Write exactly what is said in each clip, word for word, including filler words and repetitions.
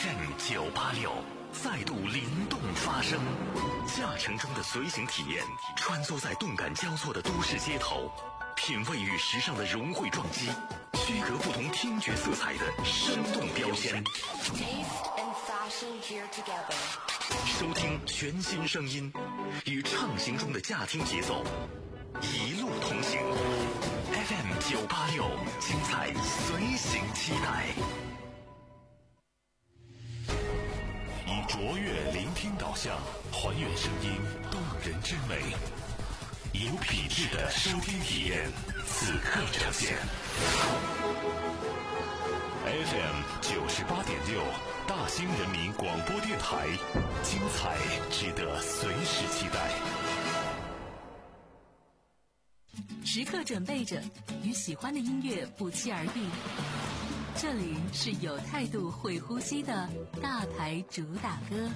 F M 九八六再度灵动发声，驾乘中的随行体验，穿梭在动感交错的都市街头，品味与时尚的融汇撞击，区隔不同听觉色彩的生动标签。收听全新声音，与畅行中的驾听节奏，一路同行。F M 九八六，精彩随行期待。以卓越聆听导向，还原声音动人之美，有品质的收听体验，此刻呈现。F M 九十八点六，大兴人民广播电台，精彩值得随时期待。 时刻准备着，与喜欢的音乐不期而遇。这里是有态度会呼吸的大牌主打歌。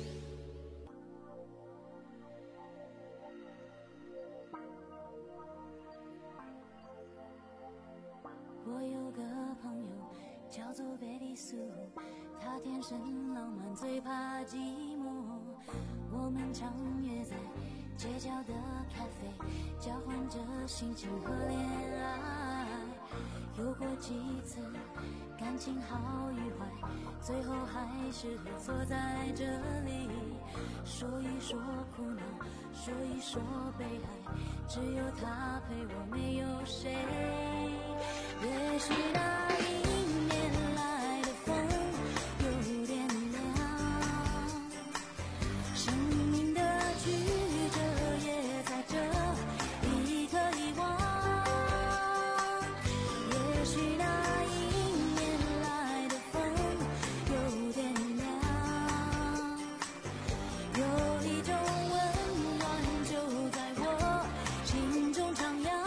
我有个朋友叫做贝蒂苏，他天生浪漫，最怕寂寞。我们常约在街角的咖啡，交换着心情和恋爱。有过几次感情好与坏，最后还是坐在这里，说一说苦恼，说一说悲哀，只有他陪我，没有谁。也许那迎面来的风有点凉，生命的曲折也在这一刻遗忘。也许那迎面来的风有点凉，有一种温暖就在我心中徜徉。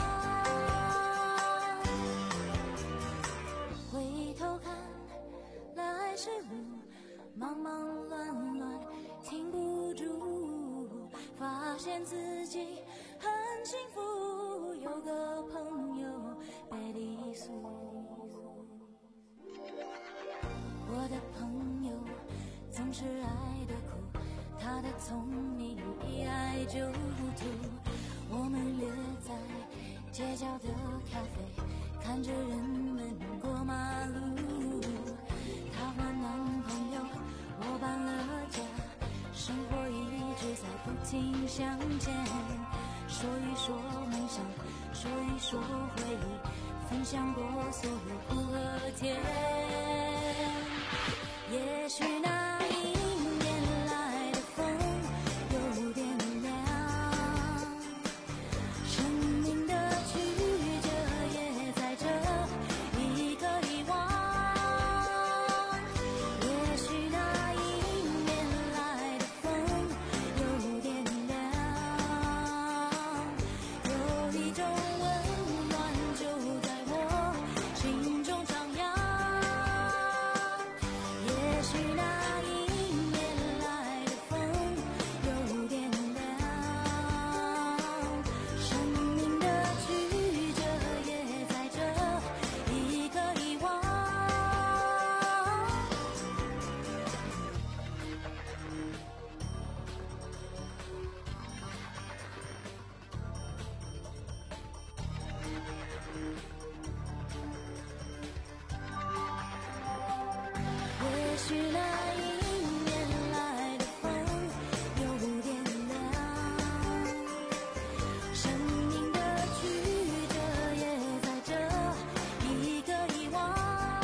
回头看来时路忙忙乱乱，停不住，发现自己很幸福，有个朋友贝蒂苏。我的朋友总是爱的苦，他的聪明一爱就吐。我们约在街角的咖啡，看着人们过马路。她换男朋友，我搬了家，生活一直在不停向前。说一说梦想，说一说回忆，分享过所有苦和甜。也许那迎面来的风有点凉，生命的曲折也在这一刻遗忘。也许那迎面来的风有点凉，有一种温暖就在我心中徜徉。也许那迎面来的风有点凉，生命的曲折也在这一刻遗忘。也许那迎面来的风有点凉，生命的曲折也在这一刻遗忘。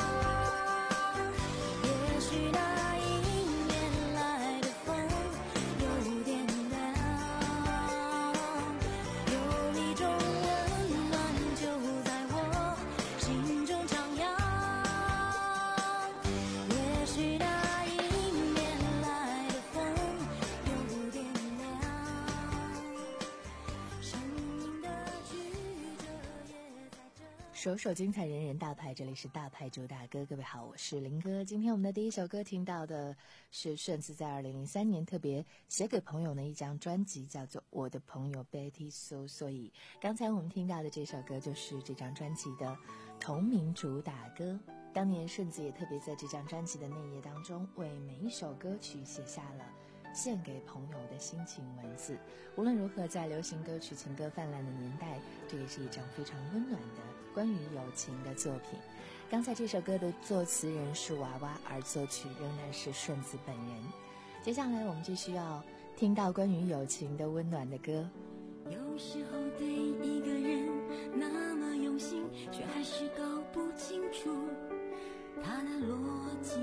也许那迎面来的风有点凉，有一种温暖就在我心中徜徉。也许那迎面来的风有点凉，生命的曲折也在这。 首首精彩，人人大牌，这里是大牌主打歌。各位好，我是林哥。今天我们的第一首歌听到的是顺子在二零零三年特别写给朋友的一张专辑，叫做《我的朋友 Betty Sue》。所以刚才我们听到的这首歌就是这张专辑的同名主打歌。 当年顺子也特别在这张专辑的内页当中，为每一首歌曲写下了献给朋友的心情文字。无论如何，在流行歌曲情歌泛滥的年代，这也是一张非常温暖的关于友情的作品。刚才这首歌的作词人是娃娃，而作曲仍然是顺子本人。接下来我们继续要听到关于友情的温暖的歌。 有时候对一个人那么用心，却还是搞不清楚他的逻辑。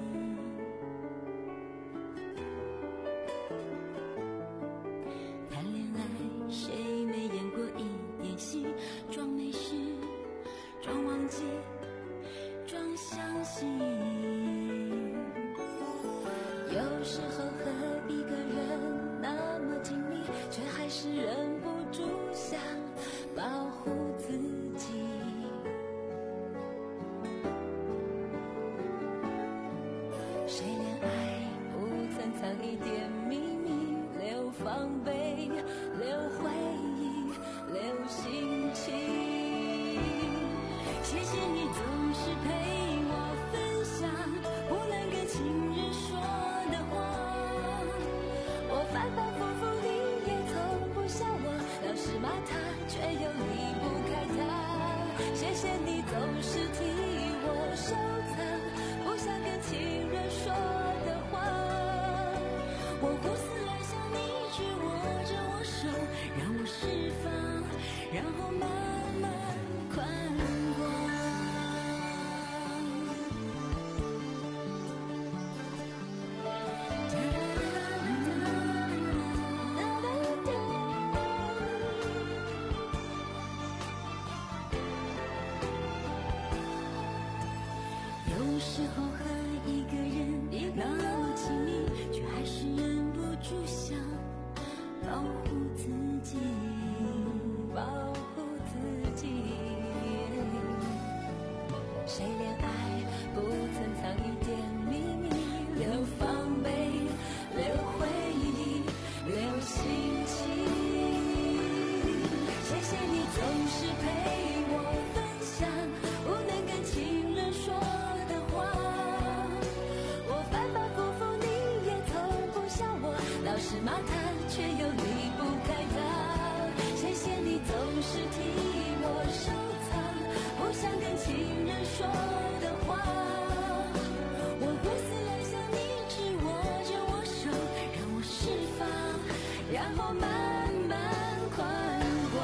谈恋爱谁没演过一点戏，装没事，装忘记，装相信。有时候和一个人那么紧密，却还是忍不住想保护自己。谁恋爱不曾藏一点秘密，留防备，留回忆，留心情。谢谢你总是陪我分享不能跟情人说的话，我反反复复你也从不笑我，老是骂他却又离不开他。谢谢你总是替我收藏不想跟情人说的话，我胡思乱想你只握着我手，让我释放，然后慢慢宽广。有时候和一个人那么亲密，却还是忍不住想保护自己，保护自己。谁恋爱不曾藏一点秘密，留防备，留回忆，留心情。谢谢你总是陪我分享不能跟情人说的话，我反反复复你也从不笑我，老是骂他却又离不开他。谢谢你总是替我收藏不想跟情人说的话，我胡思乱想你只握着我手，让我释放，然后慢慢宽广。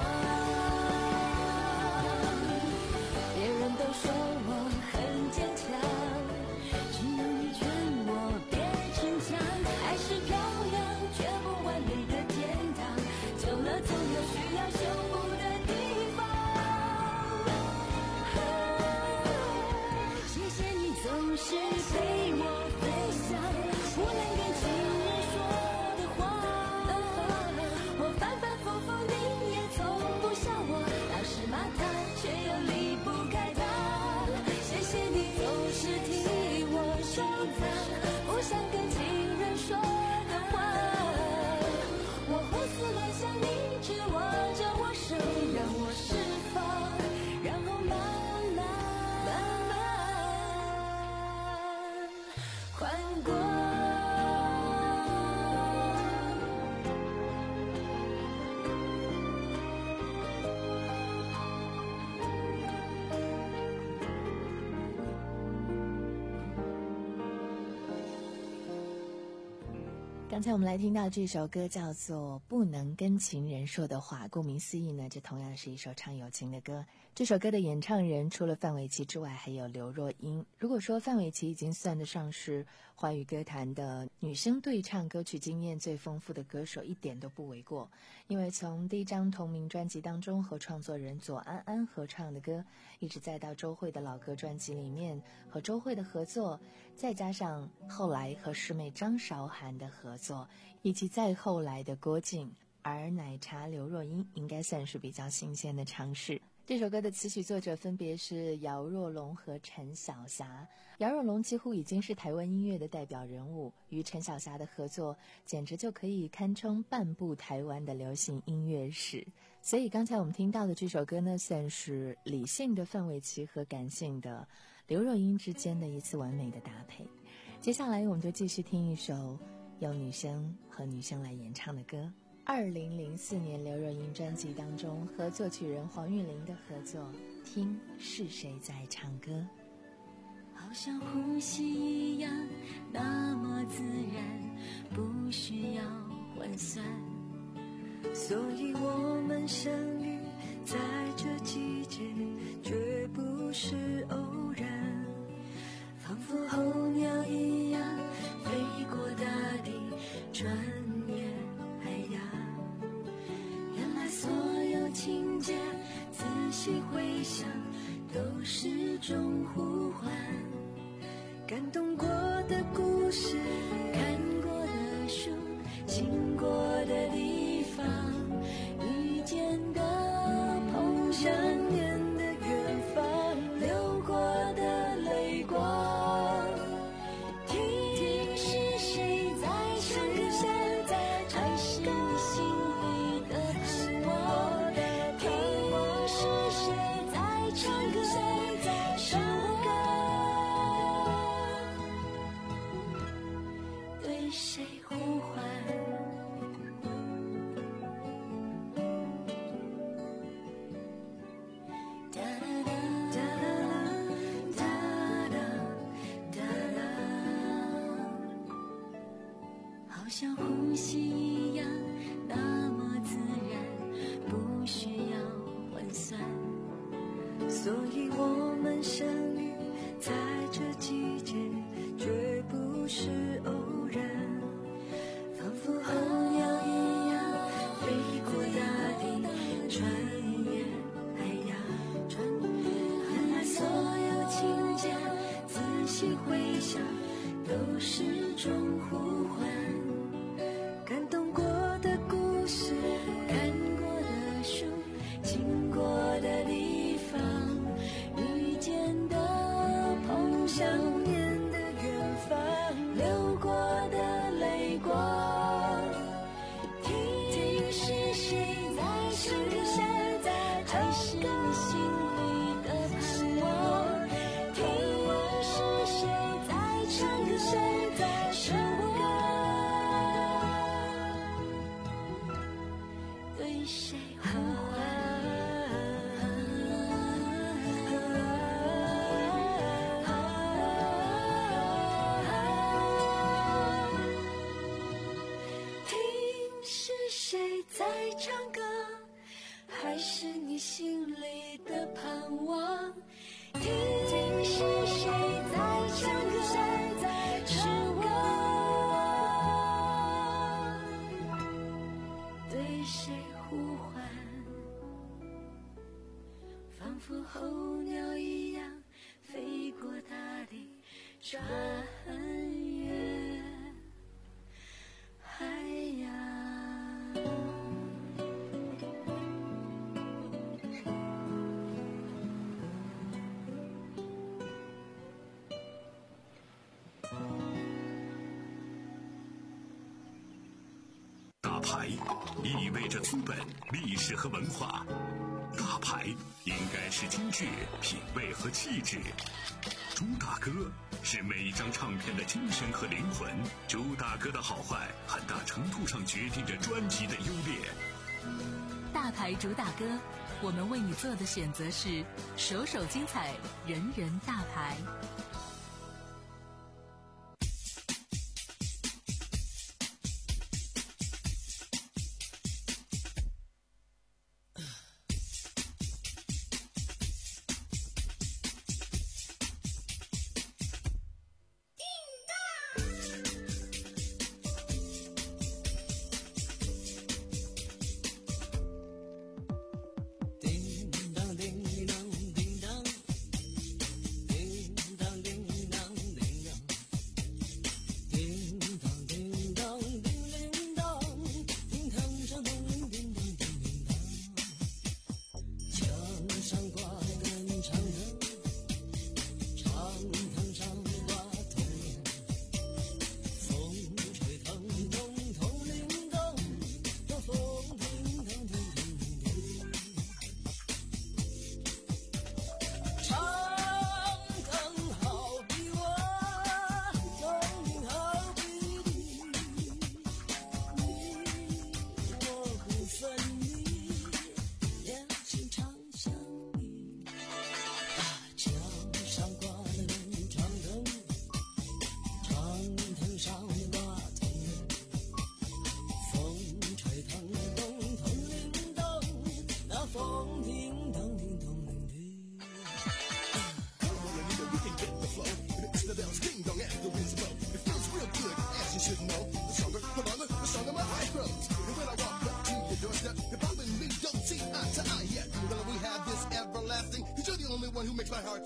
别人都说我很坚强，只有你劝我别逞强。爱是漂亮却不完美的天堂，久了总有需要修补的地方。谢谢你总是陪我分享不能跟情人说的话，我反反复复你也从不笑我，老是骂他却又离不开他。谢谢你总是替我收藏不想跟情人说的话，我胡思乱想你只握着我手，让我释放，然后慢慢慢慢宽广。 刚才我们来听到这首歌叫做《不能跟情人说的话》，顾名思义呢，这同样是一首唱友情的歌。这首歌的演唱人除了范玮琪之外，还有刘若英。如果说范玮琪已经算得上是华语歌坛的女生对唱歌曲经验最丰富的歌手，一点都不为过。因为从第一张同名专辑当中和创作人左安安合唱的歌，一直再到周蕙的老歌专辑里面和周蕙的合作，再加上后来和师妹张韶涵的合作，以及再后来的郭靖，而奶茶刘若英应该算是比较新鲜的尝试。 这首歌的词曲作者分别是姚若龙和陈小霞。姚若龙几乎已经是台湾音乐的代表人物，与陈小霞的合作简直就可以堪称半部台湾的流行音乐史。所以刚才我们听到的这首歌呢，算是理性的范玮琪和感性的刘若英之间的一次完美的搭配。接下来我们就继续听一首由女生和女生来演唱的歌。二零零四年刘若英专辑当中和作曲人黄韵玲的合作，听是谁在唱歌。 好像呼吸一样那么自然，不需要换算，所以我们相遇在这季节绝不是偶然，仿佛候鸟一样飞过大地，穿越海洋。原来所有情节仔细回想都是种呼唤，感动过的故事，看过的书，经过的地方，遇见的碰相念的远方，流过的泪光，听听是谁在唱歌，谁在唱是你心里的盼望，听是谁在唱歌，谁在唱歌，对谁呼唤。好像呼吸一样那么自然，不需要换算，所以我们相遇在这季节绝不是偶然，仿佛候鸟一样飞过大地，穿越海洋。原来所有情节仔细回想都是种呼唤，感动过的故事，看过的书，经过的地方，遇见的碰相念的远方，流过的泪光，听听是谁在唱歌，谁在唱是你心里的盼望，听是谁在唱歌，谁在唱歌，对谁呼唤。听是谁在唱歌，还是你心里的盼望，听是谁在唱歌，谁在唱歌，对谁呼唤，仿佛候鸟一样飞过大地，穿越海洋。 大牌意味着资本、历史和文化，大牌应该是精致、品味和气质。朱大哥是每一张唱片的精神和灵魂，朱大哥的好坏很大程度上决定着专辑的优劣。 大牌主打歌，我们为你做的选择是首首精彩，人人大牌。 叮当叮当叮当，叮当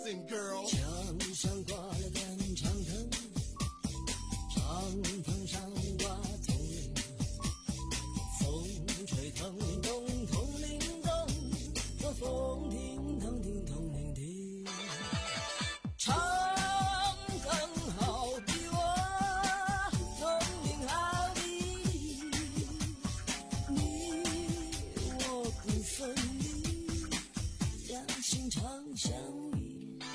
Listen, girl. 墙上挂了根长藤，长藤上挂铜铃，风吹腾动，铜铃动，那风叮当叮铜铃叮。长藤好比我，铜铃好比你，我不分离，两心常相依。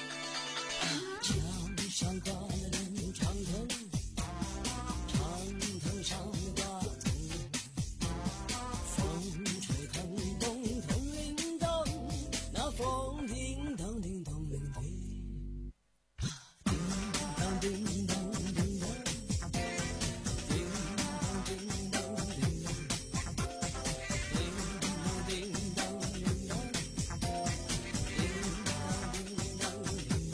墙上挂了根长藤，长藤上挂铜铃，风吹腾动，铜铃动，那风叮当叮铜铃叮，叮当叮当叮当，叮当叮当叮当，叮当叮当叮当，叮当叮当叮当。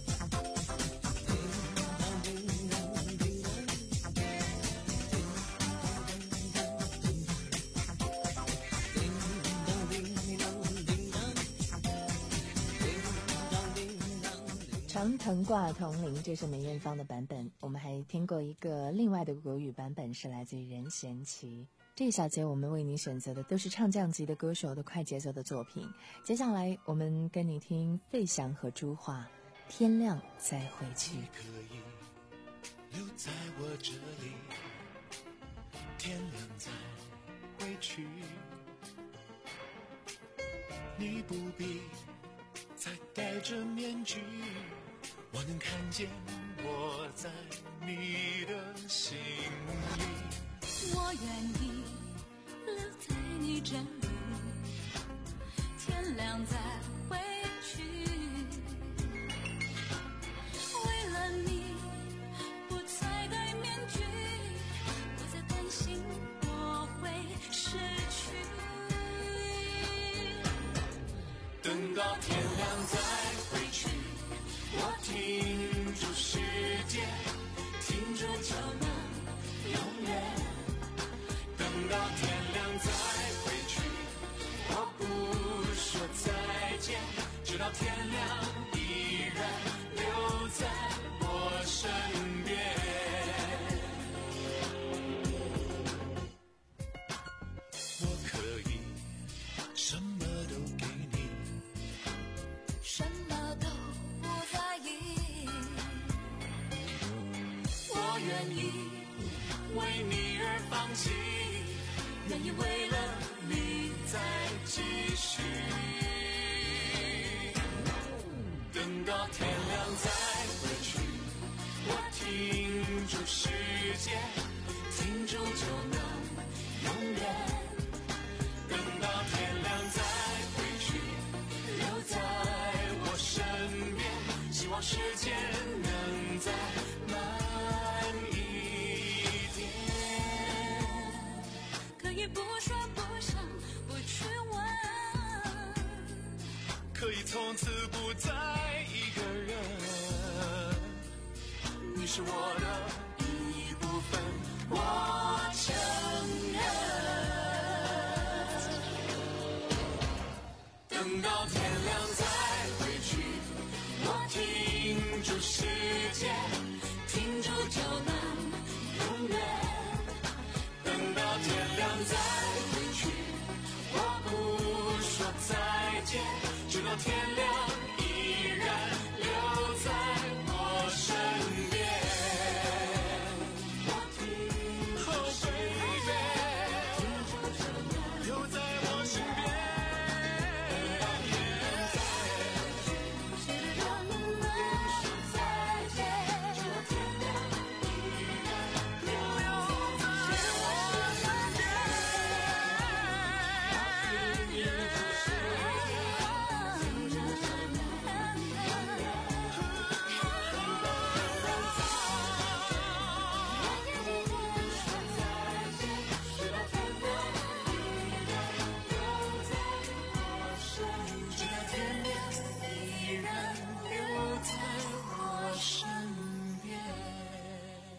长藤挂铜铃，这是梅艳芳的版本。我们还听过一个另外的国语版本，是来自于任贤齐。这一小节我们为你选择的都是唱将级的歌手的快节奏的作品。接下来我们跟你听费翔和朱桦，天亮再回去。 你可以留在我这里，天亮再回去，你不必再戴着面具，我能看见我在你的心里。 我愿意留在你这里，天亮再回去。为了你，不再戴面具，不再担心我会失去。 等到天亮再回去，我停住时间，停住就能永远。等到天亮再回去，我不说再见，直到天亮依然留在我身边。我可以什么都给你， 什么都不在意， 我愿意为你而放弃，愿意为了你再继续。等到天亮再回去，我停住时间，停住就能永远。等到天亮再回去，留在我身边，希望时间能再慢一点。 可以不说不想不去问， 可以从此不再一个人，你是我的一部分，我承认。等到天亮再回去，我停住时间，停住就能永远。等到天亮再回去，我不说再见，直到天亮依然留在我身边。我停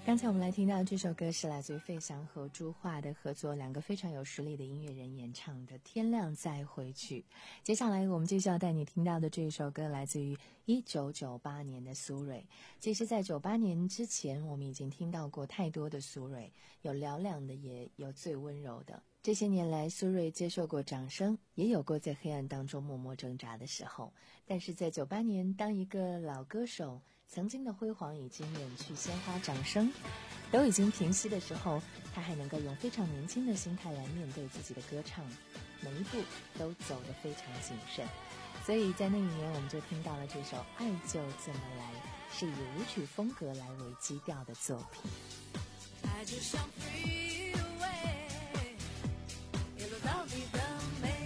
刚才我们来听到这首歌是来自于费翔和朱桦的合作，两个非常有实力的音乐人演唱的《天亮再回去》。接下来我们继续要带你听到的这首歌来自于一九九八年的苏芮。其实在九八年之前，我们已经听到过太多的苏芮，有嘹亮的，也有最温柔的。这些年来，苏芮接受过掌声，也有过在黑暗当中默默挣扎的时候。但是在九八年，当一个老歌手曾经的辉煌已经远去，鲜花掌声都已经平息的时候，他还能够用非常年轻的心态来面对自己的歌唱，每一步都走得非常谨慎。所以在那一年，我们就听到了这首《爱就这么来》，是以舞曲风格来为基调的作品。 爱就像 freeway， 一路到你的美，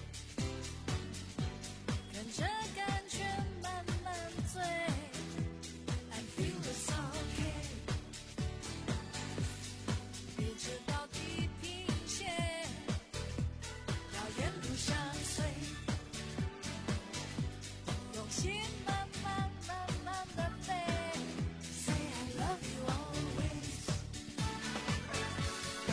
跟着感觉慢慢醉。I feel it's okay， 一直到地平线，要沿路相随，用心慢慢慢慢的飞。Say I love you always。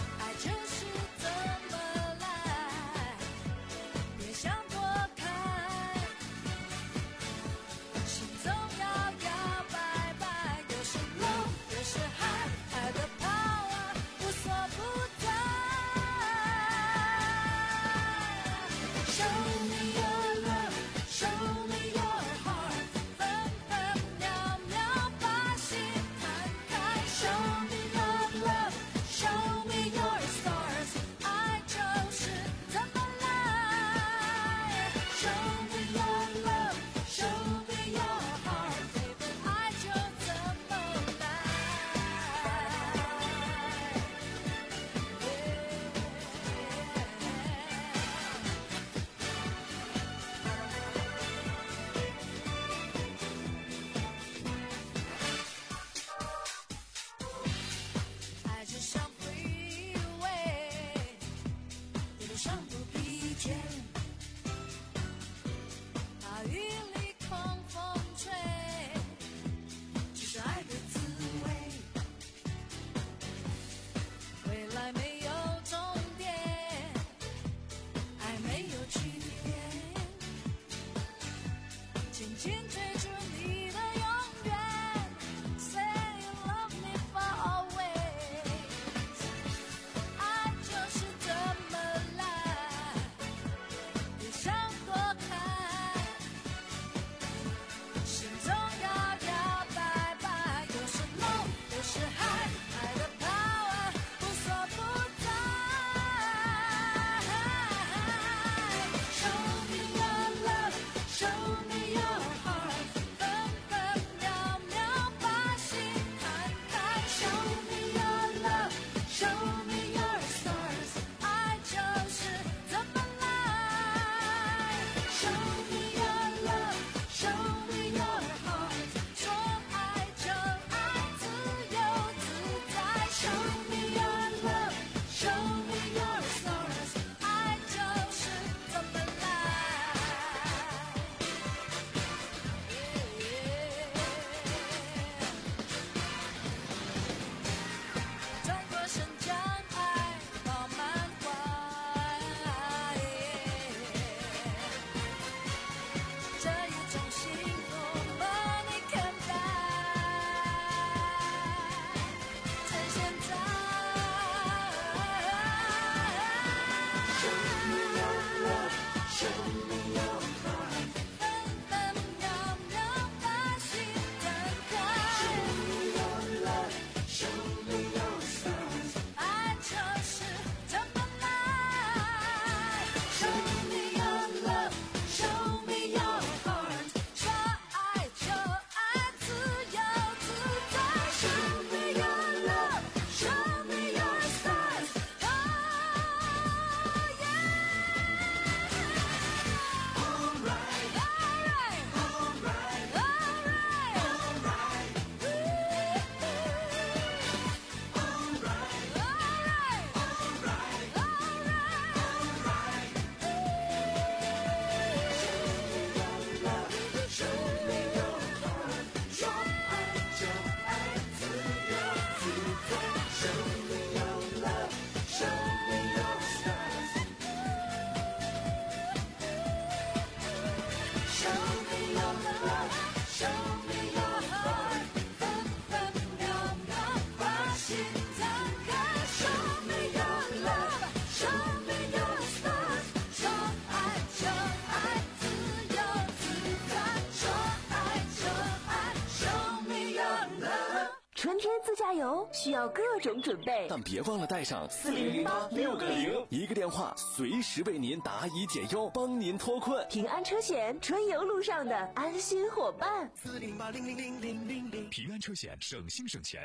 春天自驾游需要各种准备， 但别忘了带上四零零八六个零， 一个电话随时为您答疑解忧，帮您脱困。 平安车险，春游路上的安心伙伴。 四零八零零零零零零， 平安车险，省心省钱。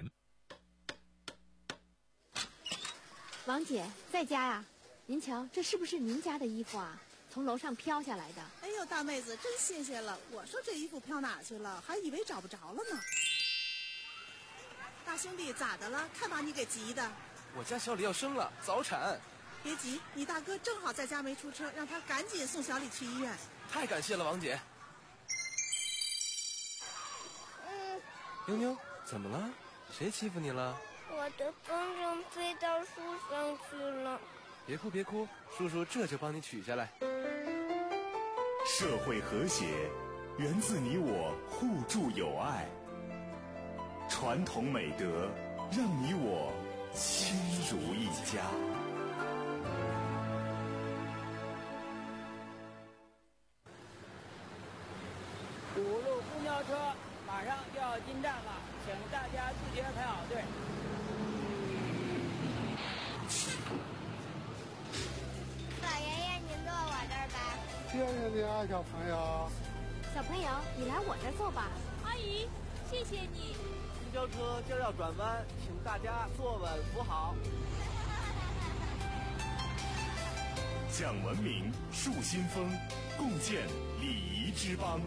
王姐在家呀？您瞧，这是不是您家的衣服啊？从楼上飘下来的。 哎呦，大妹子真新鲜了！我说这衣服飘哪去了，还以为找不着了呢。大兄弟，咋的了？看把你给急的。 我家小李要生了，早产。 别急，你大哥正好在家没出车，让他赶紧送小李去医院。 太感谢了，王姐。 嗯。 妞妞，怎么了？谁欺负你了？ 我的风筝飞到树上去了。 别哭别哭，叔叔这就帮你取下来。 社会和谐源自你我互助友爱，传统美德让你我亲如一家。 五路公交车马上就要进站了，请大家自觉排好队。 老爷爷，您坐我这儿吧。 谢谢你啊，小朋友。 小朋友，你来我这儿坐吧。 阿姨，谢谢你。 公交车今儿要转弯，请大家坐稳扶好。 讲文明，树新风，共建礼仪之邦。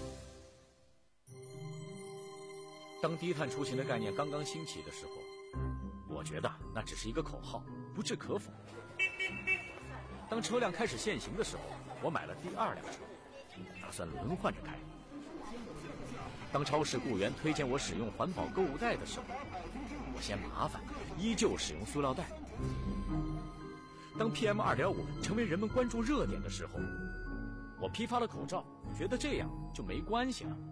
当低碳出行的概念刚刚兴起的时候，我觉得那只是一个口号，不置可否。当车辆开始限行的时候，我买了第二辆车，打算轮换着开。当超市雇员推荐我使用环保购物袋的时候，我嫌麻烦，依旧使用塑料袋。当 P M 二点五 成为人们关注热点的时候，我批发了口罩，觉得这样就没关系了。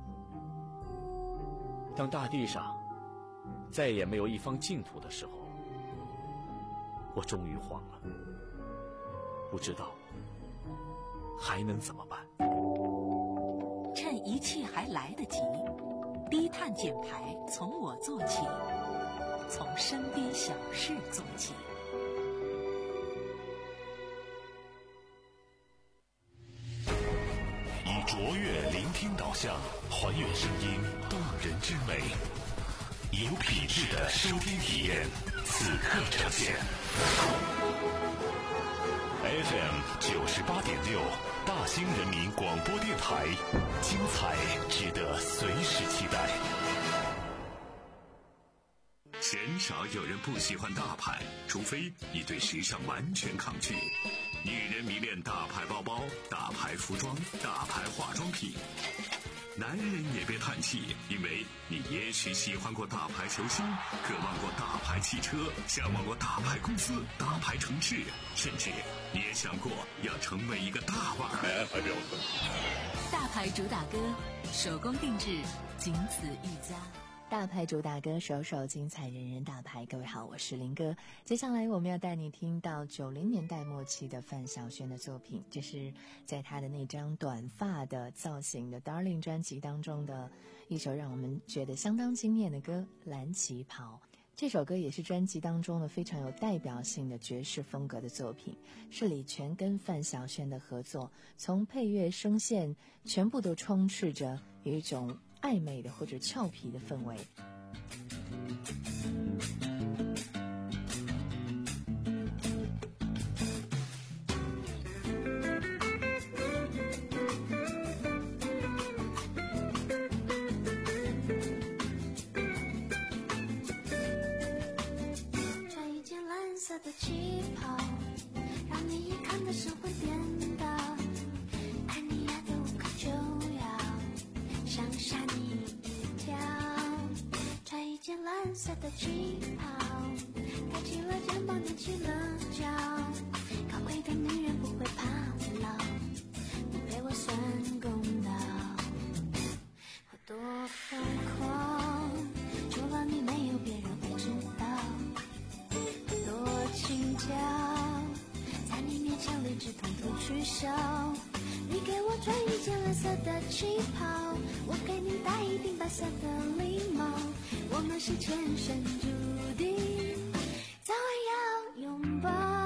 当大地上再也没有一方净土的时候，我终于慌了，不知道还能怎么办。 趁一切还来得及，低碳减排从我做起，从身边小事做起。 以卓越聆听导向，还原声音动人之美，有品质的收听体验，此刻呈现。F M 九十八点六，大兴人民广播电台，精彩值得随时期待。鲜少有人不喜欢大牌，除非你对时尚完全抗拒。女人迷恋大牌包包、大牌服装、大牌化妆品。男人也别叹气，因为你也许喜欢过大牌球星，渴望过大牌汽车，向往过大牌公司、大牌城市，甚至你也想过要成为一个大腕儿。 大牌主打歌，手工定制，仅此一家。 大牌主打歌，首首精彩，人人大牌。各位好，我是林哥。接下来我们要带你听到九零年代末期的范晓萱的作品，这是在她的那张短发的造型的 Darling 专辑当中的一首让我们觉得相当惊艳的歌《蓝旗袍》。这首歌也是专辑当中的非常有代表性的爵士风格的作品，是李泉跟范晓萱的合作，从配乐声线全部都充斥着有一种暧昧的或者俏皮的氛围。 穿一件蓝色的旗袍，让你一看的神魂颠倒，看你压得无可救药，想杀你一跳。穿一件蓝色的旗袍，抬起了肩膀，踮起了脚，高贵的女人不会怕老，你陪我算公道。我多疯狂，除了你没有别人会知道。多轻巧，在你面前理智统统取消。你给我穿一件蓝色的旗袍，我给你戴一顶白色的礼帽。我们是前生注定，早晚要拥抱。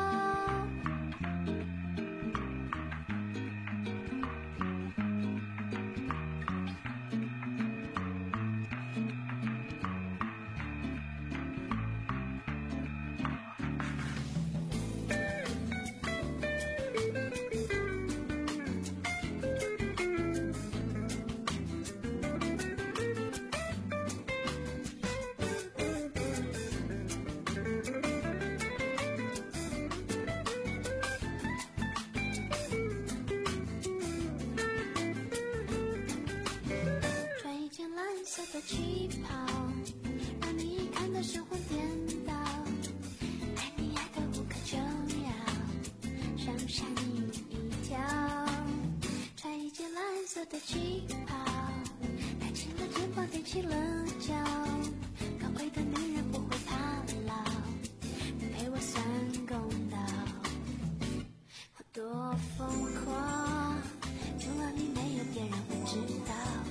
的气泡，让你看得神魂颠倒，爱你爱得无可救药，想吓你一跳。穿一件蓝色的旗袍，抬起了肩膀，踮起了脚，高贵的女人不会怕老，你陪我算公道。我多疯狂，除了你没有别人会知道。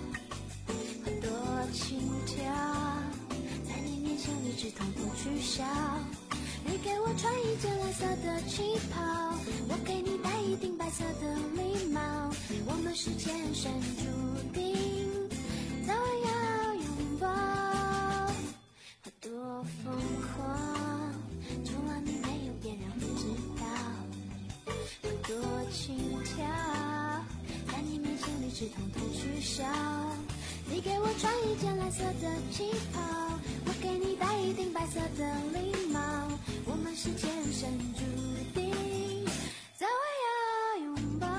心跳，在你面前理智统统取消。你给我穿一件蓝色的旗袍，我给你戴一顶白色的礼帽。我们是前生注定，早晚要拥抱。我多疯狂，除了你没有别人会知道。我多轻佻，在你面前理智统统取消。你给我穿一件蓝色的旗袍，我给你戴一顶白色的礼帽。我们是前生注定，早晚要拥抱。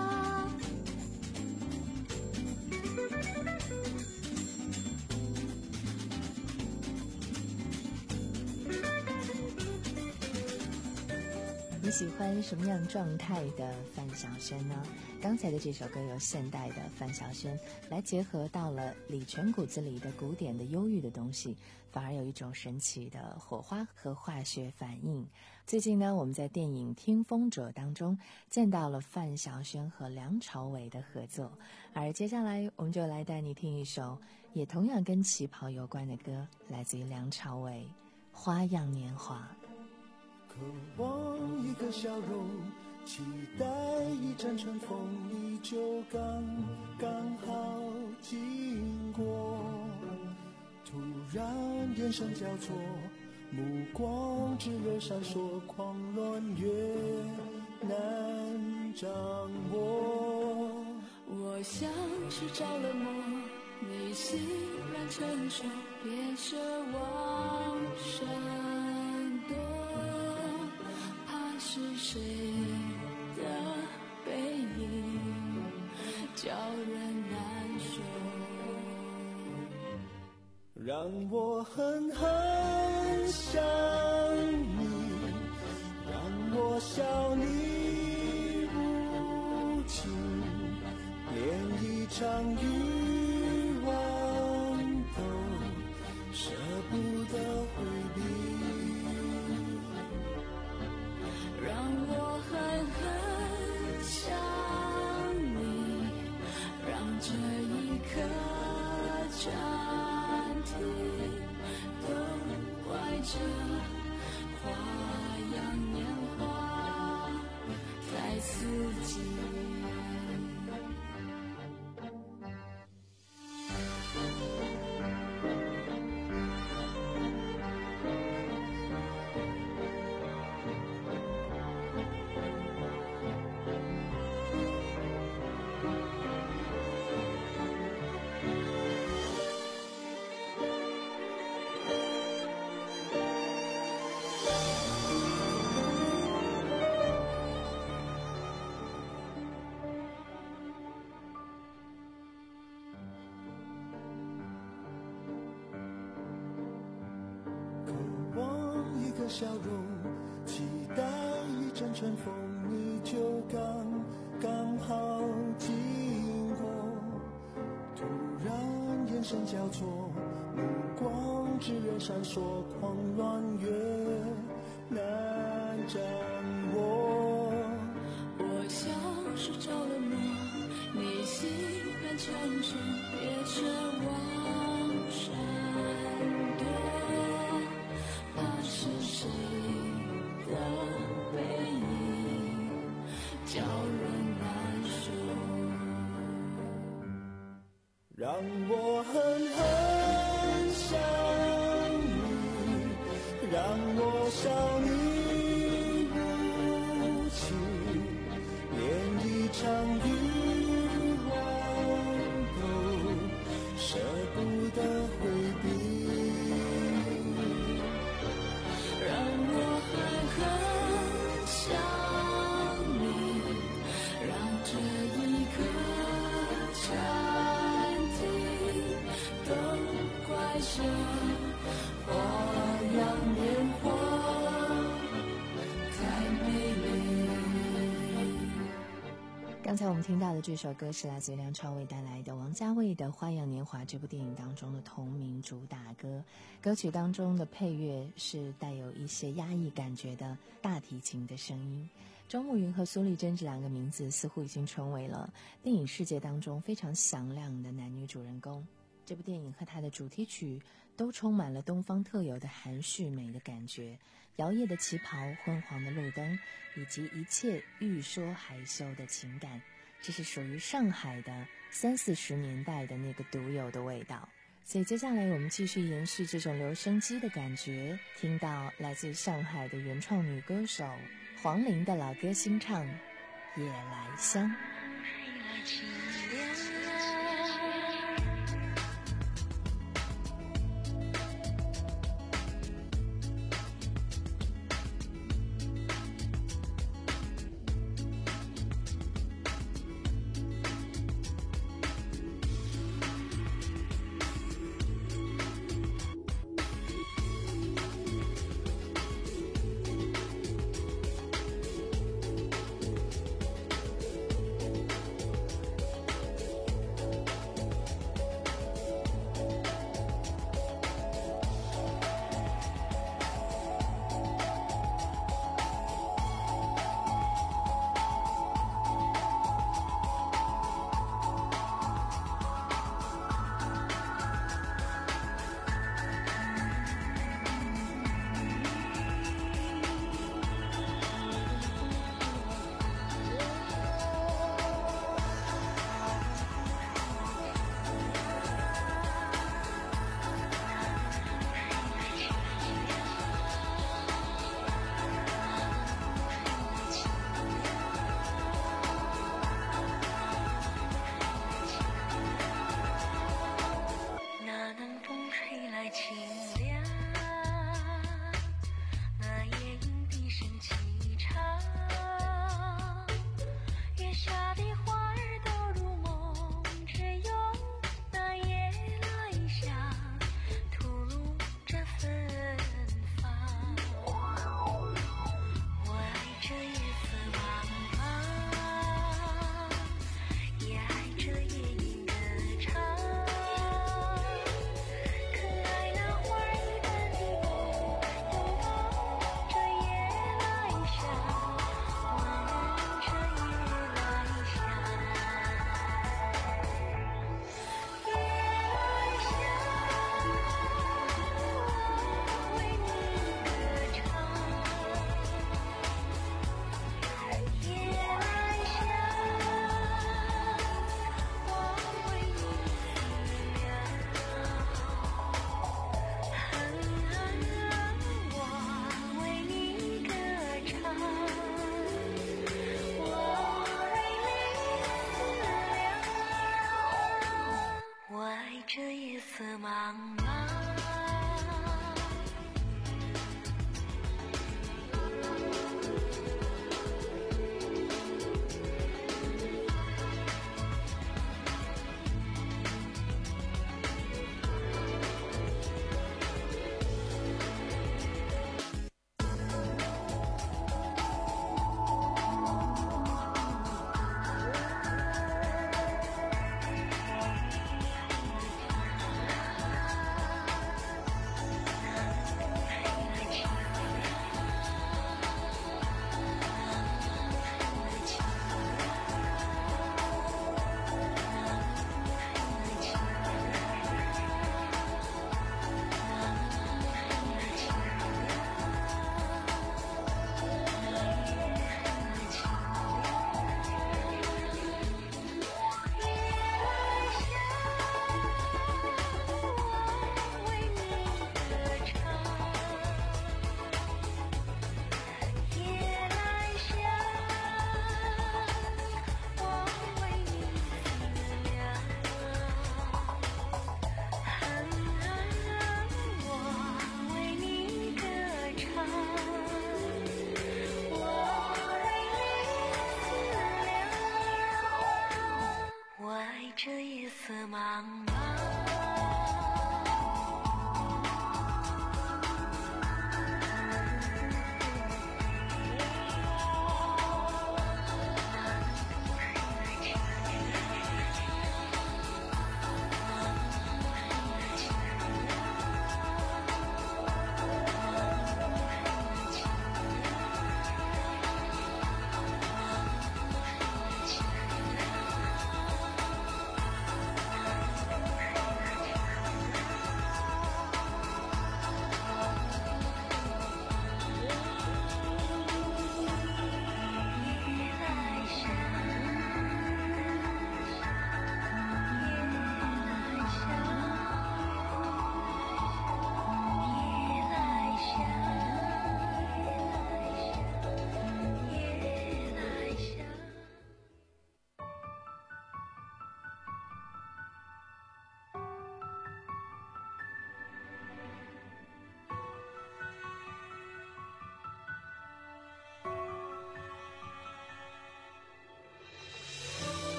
你喜欢什么样状态的范晓萱呢？刚才的这首歌由现代的范晓萱来结合到了李泉骨子里的古典的忧郁的东西，反而有一种神奇的火花和化学反应。最近呢，我们在电影《听风者》当中见到了范晓萱和梁朝伟的合作，而接下来我们就来带你听一首也同样跟旗袍有关的歌，来自于梁朝伟《花样年华》。 渴望一个笑容，期待一阵春风，你就刚刚好经过。突然眼神交错，目光炙热闪烁，狂乱越难掌握。 我像是着了魔，你欣然承受，别奢望闪躲。是谁的背影叫人难受， 让我狠狠想你，让我笑你无情，连一场欲望都舍不得回避。 让我狠狠想你，让这一刻暂停，都怪这花样年华太刺激。 笑容，期待一阵春风，你就刚刚好经过。突然眼神交错，目光炙热闪烁，狂乱越难掌握。 我像是着了魔，你欣然承受，别奢望闪躲。 我狠狠想你，让我笑你无情，连一场欲望都舍不得回避。让我狠狠想你，让这一刻暂停，都怪这花样年华太美丽。 刚才我们听到的这首歌是来自梁朝伟带来的王家卫的《花样年华》这部电影当中的同名主打歌。歌曲当中的配乐是带有一些压抑感觉的大提琴的声音。周慕云和苏丽珍这两个名字似乎已经成为了电影世界当中非常响亮的男女主人公。这部电影和它的主题曲都充满了东方特有的含蓄美的感觉，摇曳的旗袍，昏黄的路灯，以及一切欲说还休的情感，这是属于上海的三四十年代的那个独有的味道。所以接下来我们继续延续这种留声机的感觉，听到来自上海的原创女歌手黄龄的老歌新唱《夜来香》。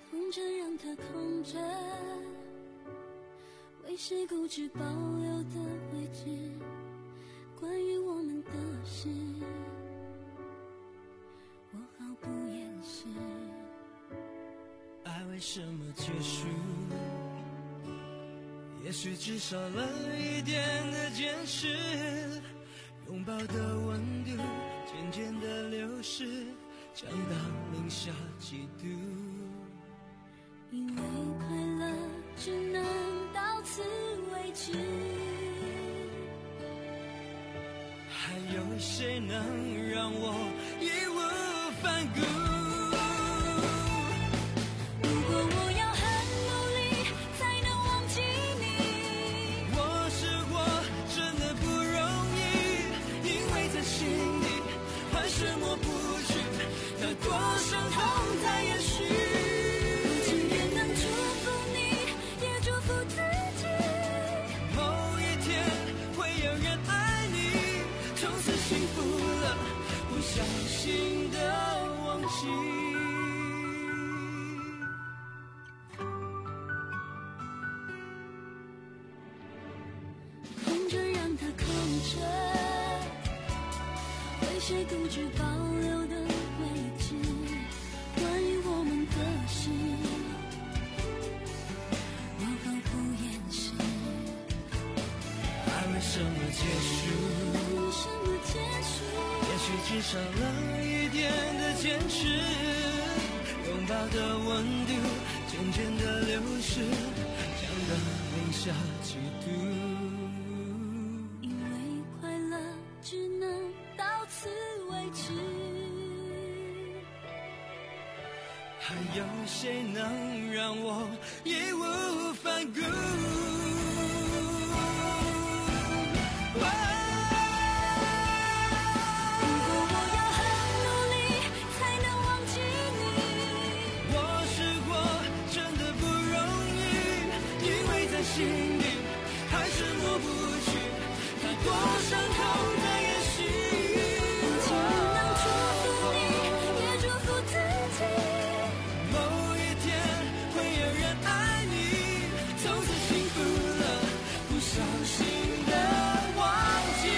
风筝让它空着，为谁固执保留的位置？关于我们的事，我毫不掩饰。 爱为什么结束？也许只少了一点的坚持，拥抱的温度渐渐的流失，降到零下几度。 因为快乐只能到此为止， 还有谁能让我义无反顾？ 如果我要很努力才能忘记你， 我试过真的不容易，因为在心里还是抹不去太多伤痛在延续。小心的忘记， 风筝让它空着，为谁固执保留的位置？关于我们的事，我毫不掩饰。 爱为什么结束？ 为什么结束？ 也许只少了一点的坚持，拥抱的温度渐渐的流失，降到零下几度。 因为快乐只能到此为止， 还有谁能让我义无反顾？心里还是抹不去太多伤痛在延续。 只能祝福你，也祝福自己。 某一天会有人爱你，从此幸福了，不小心的忘记。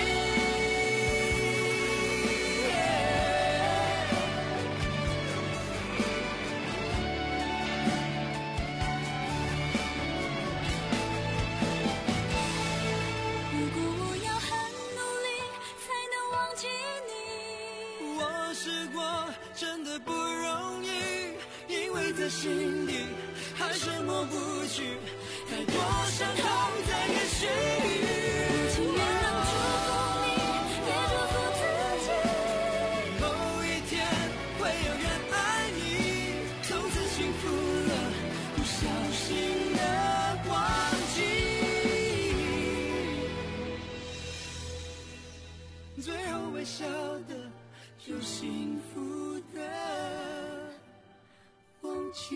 真的不容易，因为在心里还是抹不去太多伤痛在延续。 请原谅祝福你，也祝福自己。 某一天会有人爱你，从此幸福了，不小心的忘记，最后微笑的就幸福的忘记。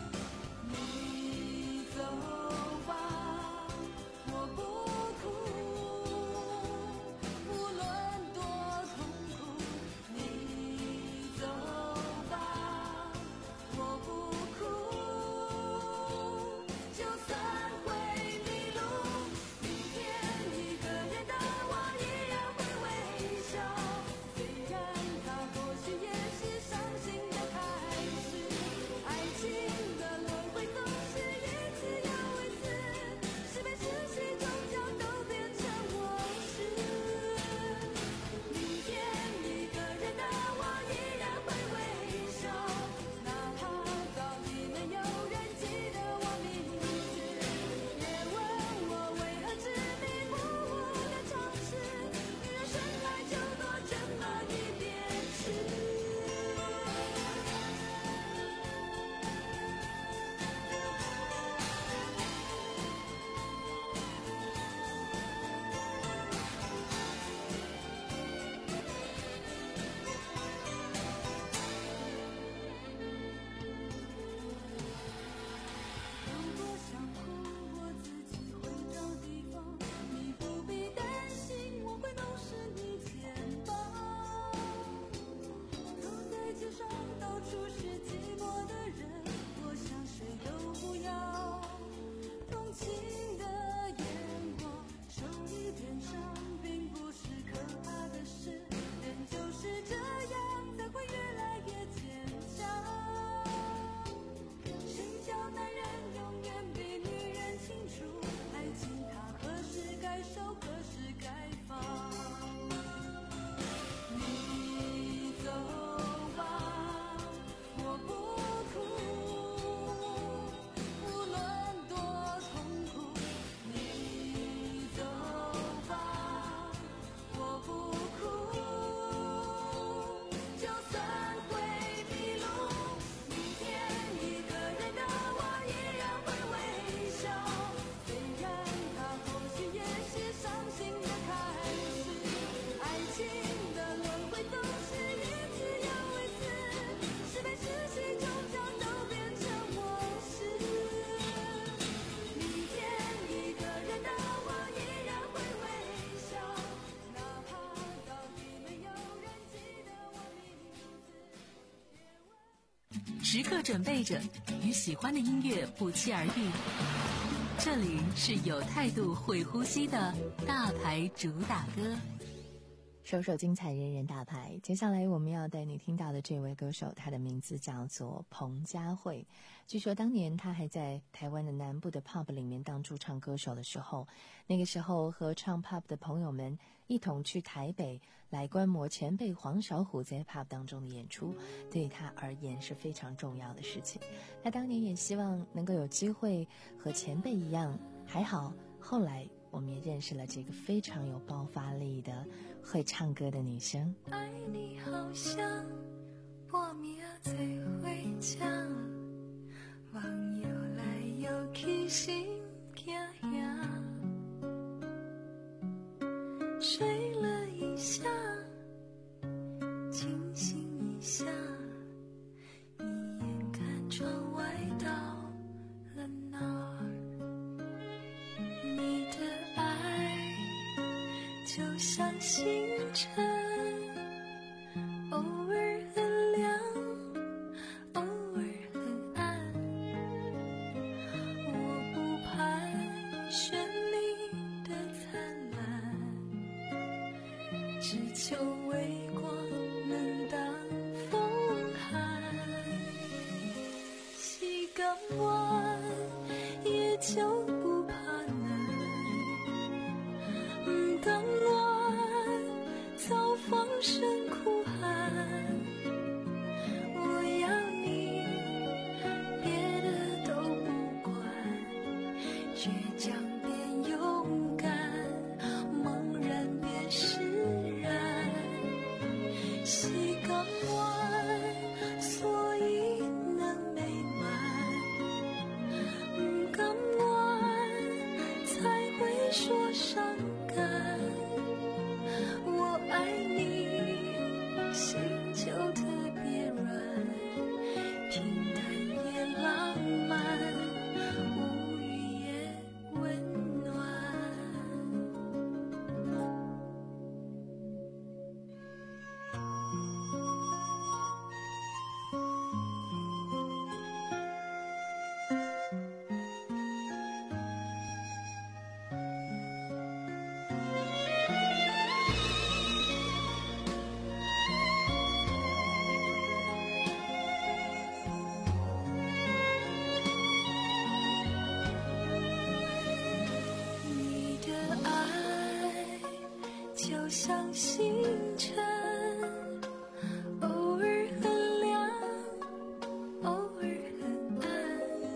你走吧，我不哭。 时刻准备着，与喜欢的音乐不期而遇。这里是有态度会呼吸的大牌主打歌， 首首精彩，人人大牌。接下来我们要带你听到的这位歌手，他的名字叫做彭佳慧。据说当年他还在台湾的南部的 pub 里面当驻唱歌手的时候，那个时候和唱 pub 的朋友们一同去台北来观摩前辈黄小琥在 pub 当中的演出，对他而言是非常重要的事情。他当年也希望能够有机会和前辈一样，还好后来我们也认识了这个非常有爆发力的会唱歌的女生。 爱你好像半暝做伙唱，梦游来游去心惊吓，睡了一下，清醒一下，一眼看窗外到了哪儿？你的爱就像星辰，偶尔很亮，偶尔很暗，我不盼绚丽的灿烂，只求微光能当风寒。西港湾也就不怕难，港湾早放声哭喊，我要你别的都不管，倔强变勇敢，茫然变释然。西港湾所以能美满，港湾才会说伤感。我爱你，心就特别软，平淡也浪漫，无语也温暖。你的爱就像星辰，偶尔很亮，偶尔很暗，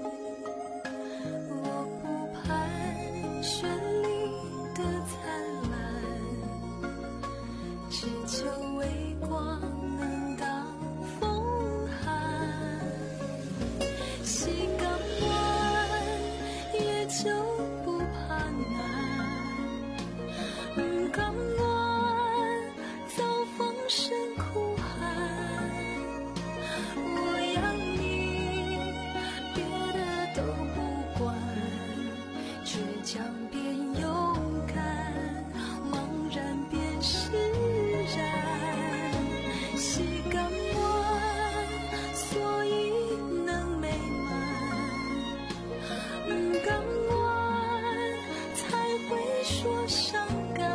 我不盼绚丽的灿烂，只求微光能当风寒。西港湾也就不怕难，港湾早放声哭喊，我要你别的都不管，倔强变勇敢，茫然变释然。西港湾所以能美满，港湾才会说伤感。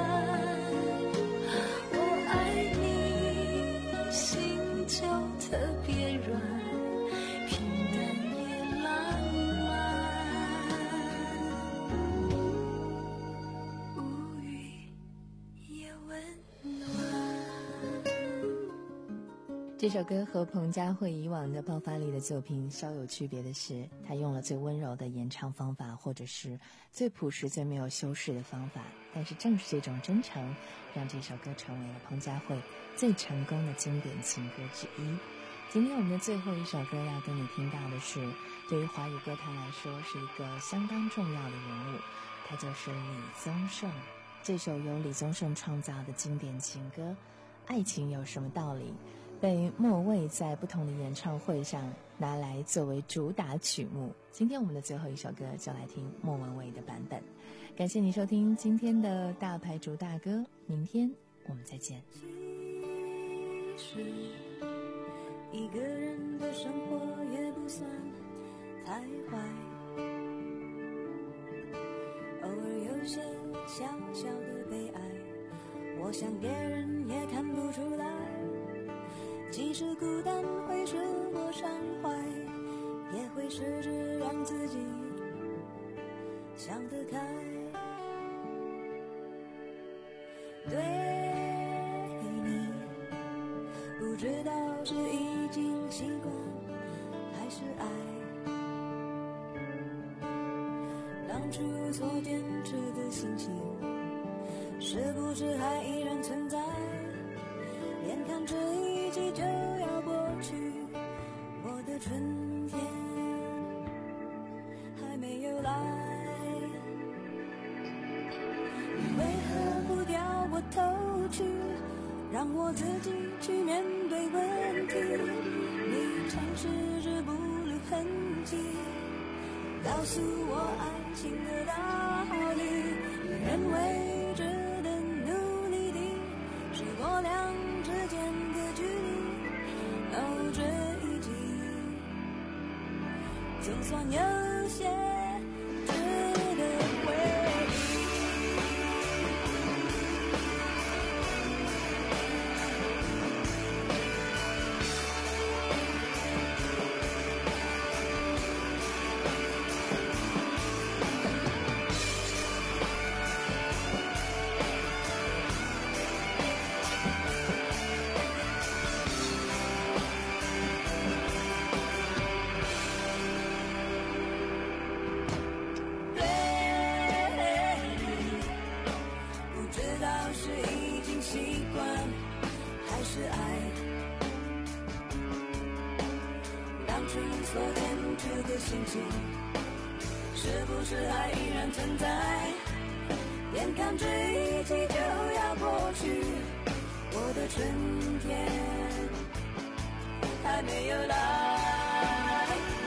我爱你，心就特别软，平淡也浪漫，无语也温暖。 这首歌和彭佳慧以往的爆发力的作品稍有区别的是，她用了最温柔的演唱方法，或者是最朴实、最没有修饰的方法。但是正是这种真诚，让这首歌成为了彭佳慧最成功的经典情歌之一。今天我们的最后一首歌要跟你听到的是，对于华语歌坛来说是一个相当重要的人物，他就是李宗盛。这首由李宗盛创造的经典情歌《爱情有什么道理》，被莫蔚在不同的演唱会上拿来作为主打曲目。今天我们的最后一首歌就来听莫文蔚的版本。感谢你收听今天的大牌主大歌，明天我们再见。 其实一个人的生活也不算太坏，偶尔有些小小的悲哀，我想别人也看不出来。即使孤单会使我伤怀，也会试着让自己想得开。对你不知道是已经习惯还是爱，当初所坚持的心情是不是还依然存在？眼看这一季就要过去，我的春天还没有来。你为何不掉我头去，让我自己去面对问题？你尝试着不留痕迹，告诉我爱情的道理。你认为值得努力的是我俩之间的距离。哦，这一季就算有些值得回忆。习惯还是爱，当初所坚持的心情是不是还依然存在？眼看这一季就要过去，我的春天还没有来。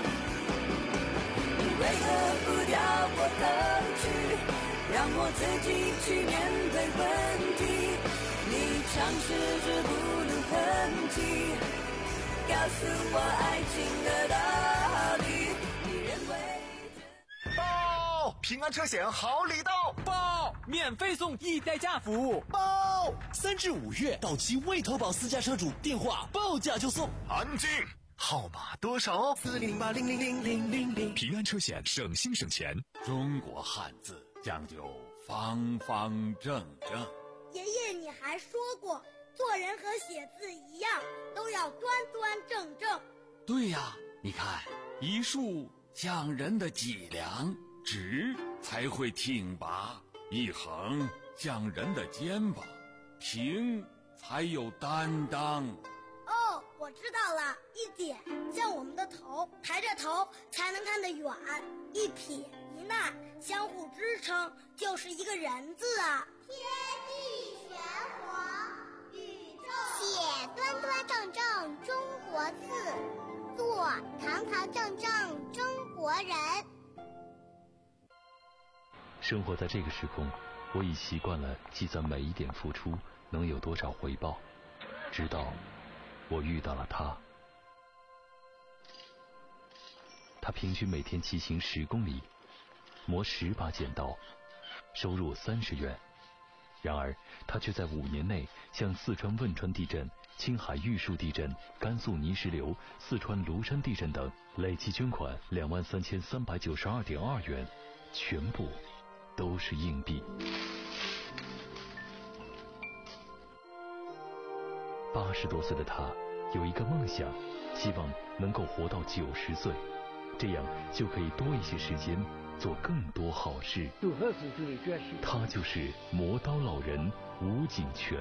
你为何不掉我头去，让我自己去面对问题？你尝试着不留痕迹，告诉我爱情的道理。你认为报平安车险好礼到， 报免费送易代驾服务， 报三至五月到期未投保私家车主电话报价就送。 安静，号码多少？ 四零零八零零零零零零。 平安车险，省心省钱。 中国汉字讲究方方正正。 爷爷，你还说过，做人和写字一样，都要端端正正。 对呀，你看，一竖讲人的脊梁，直才会挺拔；一横讲人的肩膀，平才有担当。 哦，我知道了，一点像我们的头，抬着头才能看得远；一撇一捺相互支撑，就是一个人字啊。 天地玄黄，宇宙写端端正正中国字，做堂堂正正中国人。 生活在这个时空，我已习惯了计算每一点付出能有多少回报，直到我遇到了他。他平均每天骑行十公里，磨十把剪刀，收入三十元。然而他却在五年内向四川汶川地震、青海玉树地震、甘肃泥石流、四川庐山地震等累计捐款两万三千三百九十二点二元，全部都是硬币。八十多岁的他有一个梦想，希望能够活到九十岁，这样就可以多一些时间做更多好事。他就是磨刀老人吴景全。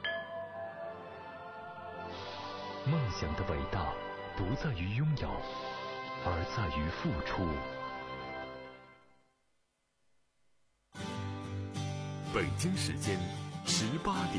梦想的伟大不在于拥有，而在于付出。 北京时间十八点。